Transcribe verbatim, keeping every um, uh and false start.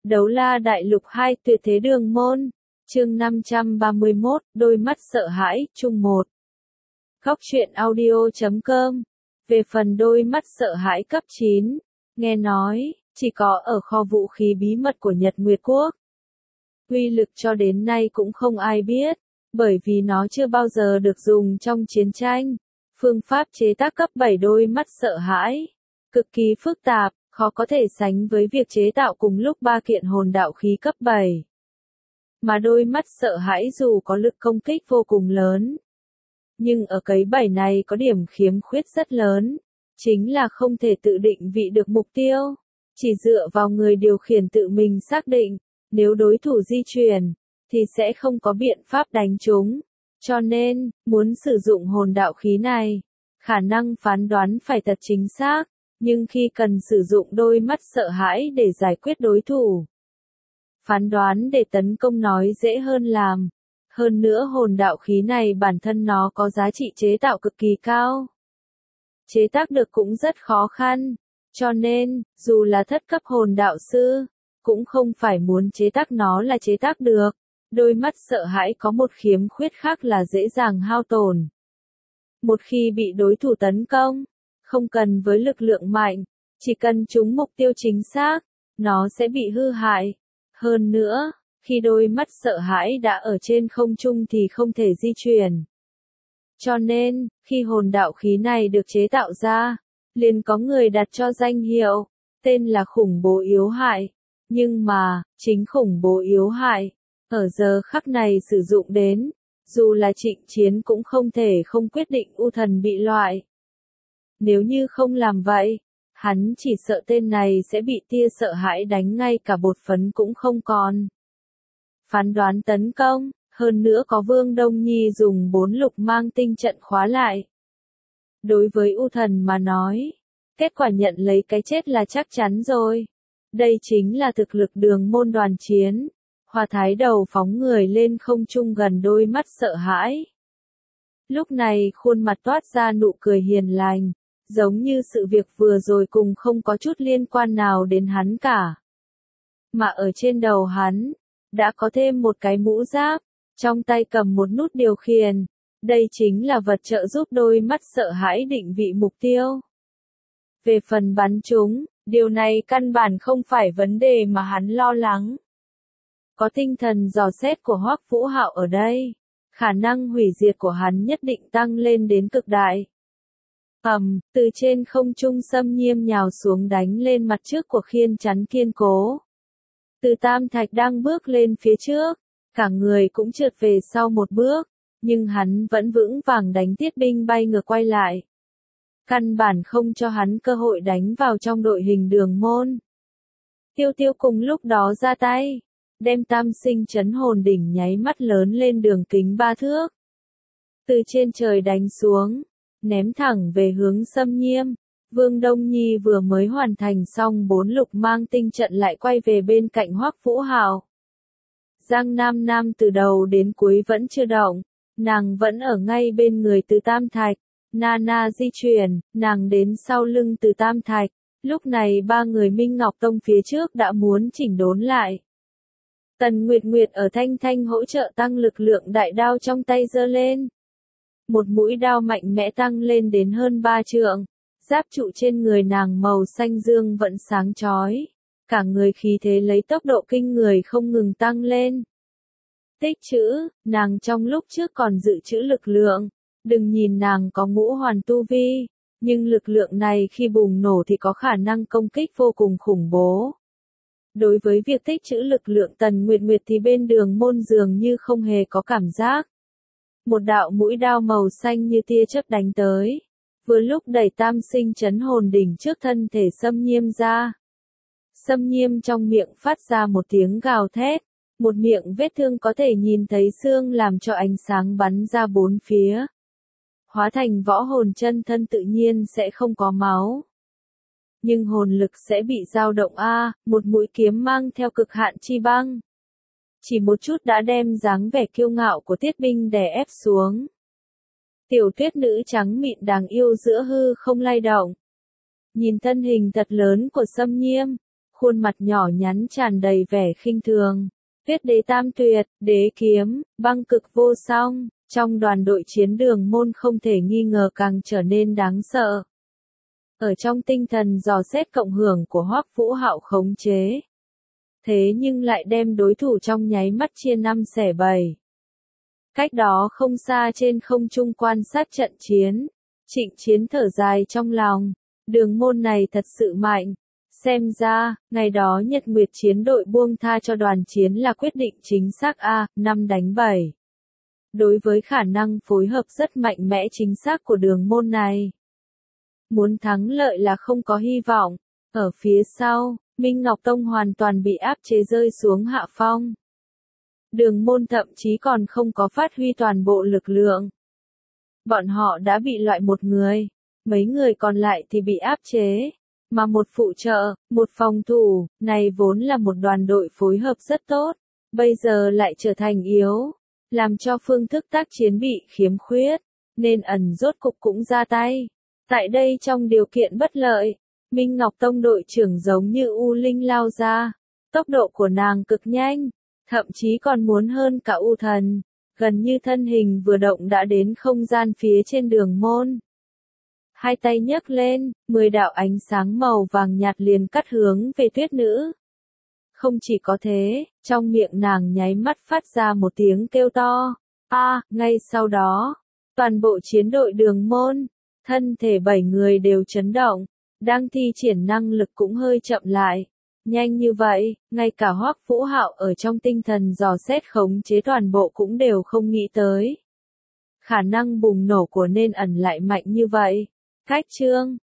Đấu La Đại Lục hai Tuyệt Thế Đường Môn, chương năm trăm ba mươi mốt, Đôi mắt sợ hãi, chung một. Góc truyện audio chấm com. Về phần đôi mắt sợ hãi cấp chín, nghe nói, chỉ có ở kho vũ khí bí mật của Nhật Nguyệt Quốc. Uy lực cho đến nay cũng không ai biết, bởi vì nó chưa bao giờ được dùng trong chiến tranh. Phương pháp chế tác cấp bảy đôi mắt sợ hãi, cực kỳ phức tạp, khó có thể sánh với việc chế tạo cùng lúc ba kiện hồn đạo khí cấp bảy. Mà đôi mắt sợ hãi dù có lực công kích vô cùng lớn, nhưng ở cấy bảy này có điểm khiếm khuyết rất lớn, chính là không thể tự định vị được mục tiêu, chỉ dựa vào người điều khiển tự mình xác định, nếu đối thủ di chuyển, thì sẽ không có biện pháp đánh chúng. Cho nên, muốn sử dụng hồn đạo khí này, khả năng phán đoán phải thật chính xác, nhưng khi cần sử dụng đôi mắt sợ hãi để giải quyết đối thủ, phán đoán để tấn công nói dễ hơn làm. Hơn nữa hồn đạo khí này bản thân nó có giá trị chế tạo cực kỳ cao. Chế tác được cũng rất khó khăn, cho nên, dù là thất cấp hồn đạo sư, cũng không phải muốn chế tác nó là chế tác được. Đôi mắt sợ hãi có một khiếm khuyết khác là dễ dàng hao tổn. Một khi bị đối thủ tấn công, không cần với lực lượng mạnh, chỉ cần trúng mục tiêu chính xác, nó sẽ bị hư hại. Hơn nữa, khi đôi mắt sợ hãi đã ở trên không trung thì không thể di chuyển. Cho nên, khi hồn đạo khí này được chế tạo ra, liền có người đặt cho danh hiệu, tên là khủng bố yếu hại. Nhưng mà, chính khủng bố yếu hại, ở giờ khắc này sử dụng đến, dù là trịnh chiến cũng không thể không quyết định U Thần bị loại. Nếu như không làm vậy, hắn chỉ sợ tên này sẽ bị tia sợ hãi đánh ngay cả bột phấn cũng không còn. Phán đoán tấn công, hơn nữa có Vương Đông Nhi dùng bốn lục mang tinh trận khóa lại. Đối với U Thần mà nói, kết quả nhận lấy cái chết là chắc chắn rồi. Đây chính là thực lực đường môn đoàn chiến. Hoa Thái đầu phóng người lên không trung gần đôi mắt sợ hãi. Lúc này khuôn mặt toát ra nụ cười hiền lành, giống như sự việc vừa rồi cùng không có chút liên quan nào đến hắn cả. Mà ở trên đầu hắn, đã có thêm một cái mũ giáp, trong tay cầm một nút điều khiển. Đây chính là vật trợ giúp đôi mắt sợ hãi định vị mục tiêu. Về phần bắn chúng, điều này căn bản không phải vấn đề mà hắn lo lắng. Có tinh thần dò xét của Hoắc Vũ Hạo ở đây, khả năng hủy diệt của hắn nhất định tăng lên đến cực đại. Ầm, từ trên không trung Xâm Nhiêm nhào xuống đánh lên mặt trước của khiên chắn kiên cố. Từ Tam Thạch đang bước lên phía trước, cả người cũng trượt về sau một bước, nhưng hắn vẫn vững vàng đánh Tiết Binh bay ngược quay lại. Căn bản không cho hắn cơ hội đánh vào trong đội hình đường môn. Tiêu Tiêu cùng lúc đó ra tay, đem tam sinh chấn hồn đỉnh nháy mắt lớn lên đường kính ba thước. Từ trên trời đánh xuống, ném thẳng về hướng Xâm Nhiêm. Vương Đông Nhi vừa mới hoàn thành xong bốn lục mang tinh trận lại quay về bên cạnh Hoắc Vũ Hạo. Giang Nam Nam từ đầu đến cuối vẫn chưa động, nàng vẫn ở ngay bên người Từ Tam Thạch. Nana di chuyển, nàng đến sau lưng Từ Tam Thạch. Lúc này ba người Minh Ngọc Tông phía trước đã muốn chỉnh đốn lại. Tần Nguyệt Nguyệt ở Thanh Thanh hỗ trợ tăng lực lượng đại đao trong tay giơ lên. Một mũi đao mạnh mẽ tăng lên đến hơn ba trượng. Giáp trụ trên người nàng màu xanh dương vẫn sáng chói. Cả người khí thế lấy tốc độ kinh người không ngừng tăng lên. Tích trữ, nàng trong lúc trước còn dự trữ lực lượng. Đừng nhìn nàng có ngũ hoàn tu vi, nhưng lực lượng này khi bùng nổ thì có khả năng công kích vô cùng khủng bố. Đối với việc tích trữ lực lượng Tần Nguyệt Nguyệt thì bên đường môn dường như không hề có cảm giác. Một đạo mũi đao màu xanh như tia chớp đánh tới, vừa lúc đẩy tam sinh chấn hồn đỉnh trước thân thể Xâm Nhiêm ra. Xâm Nhiêm trong miệng phát ra một tiếng gào thét, một miệng vết thương có thể nhìn thấy xương làm cho ánh sáng bắn ra bốn phía. Hóa thành võ hồn chân thân tự nhiên sẽ không có máu. Nhưng hồn lực sẽ bị dao động a, một mũi kiếm mang theo cực hạn chi băng. Chỉ một chút đã đem dáng vẻ kiêu ngạo của Tiết Binh đè ép xuống. Tiểu Tuyết nữ trắng mịn đáng yêu giữa hư không lay động. Nhìn thân hình thật lớn của Xâm Nhiêm, khuôn mặt nhỏ nhắn tràn đầy vẻ khinh thường. Tuyết đế tam tuyệt, đế kiếm, băng cực vô song, trong đoàn đội chiến đường môn không thể nghi ngờ càng trở nên đáng sợ. Ở trong tinh thần dò xét cộng hưởng của Hoắc Vũ Hạo khống chế. Thế nhưng lại đem đối thủ trong nháy mắt chia năm xẻ bảy. Cách đó không xa trên không trung quan sát trận chiến, Trịnh Chiến thở dài trong lòng, đường môn này thật sự mạnh. Xem ra, ngày đó Nhật Nguyệt chiến đội buông tha cho đoàn chiến là quyết định chính xác a, năm đánh bảy. Đối với khả năng phối hợp rất mạnh mẽ chính xác của đường môn này. Muốn thắng lợi là không có hy vọng. Ở phía sau, Minh Ngọc Tông hoàn toàn bị áp chế rơi xuống hạ phong. Đường môn thậm chí còn không có phát huy toàn bộ lực lượng. Bọn họ đã bị loại một người, mấy người còn lại thì bị áp chế. Mà một phụ trợ, một phòng thủ, này vốn là một đoàn đội phối hợp rất tốt, bây giờ lại trở thành yếu, làm cho phương thức tác chiến bị khiếm khuyết, nên ẩn rốt cục cũng ra tay. Tại đây trong điều kiện bất lợi, Minh Ngọc Tông đội trưởng giống như U Linh lao ra, tốc độ của nàng cực nhanh, thậm chí còn muốn hơn cả U Thần, gần như thân hình vừa động đã đến không gian phía trên đường môn. Hai tay nhấc lên, mười đạo ánh sáng màu vàng nhạt liền cắt hướng về tuyết nữ. Không chỉ có thế, trong miệng nàng nháy mắt phát ra một tiếng kêu to. A, à, ngay sau đó, toàn bộ chiến đội đường môn, thân thể bảy người đều chấn động, đang thi triển năng lực cũng hơi chậm lại. Nhanh như vậy, ngay cả Hoắc Vũ Hạo ở trong tinh thần dò xét khống chế toàn bộ cũng đều không nghĩ tới. Khả năng bùng nổ của nên ẩn lại mạnh như vậy. Cách chương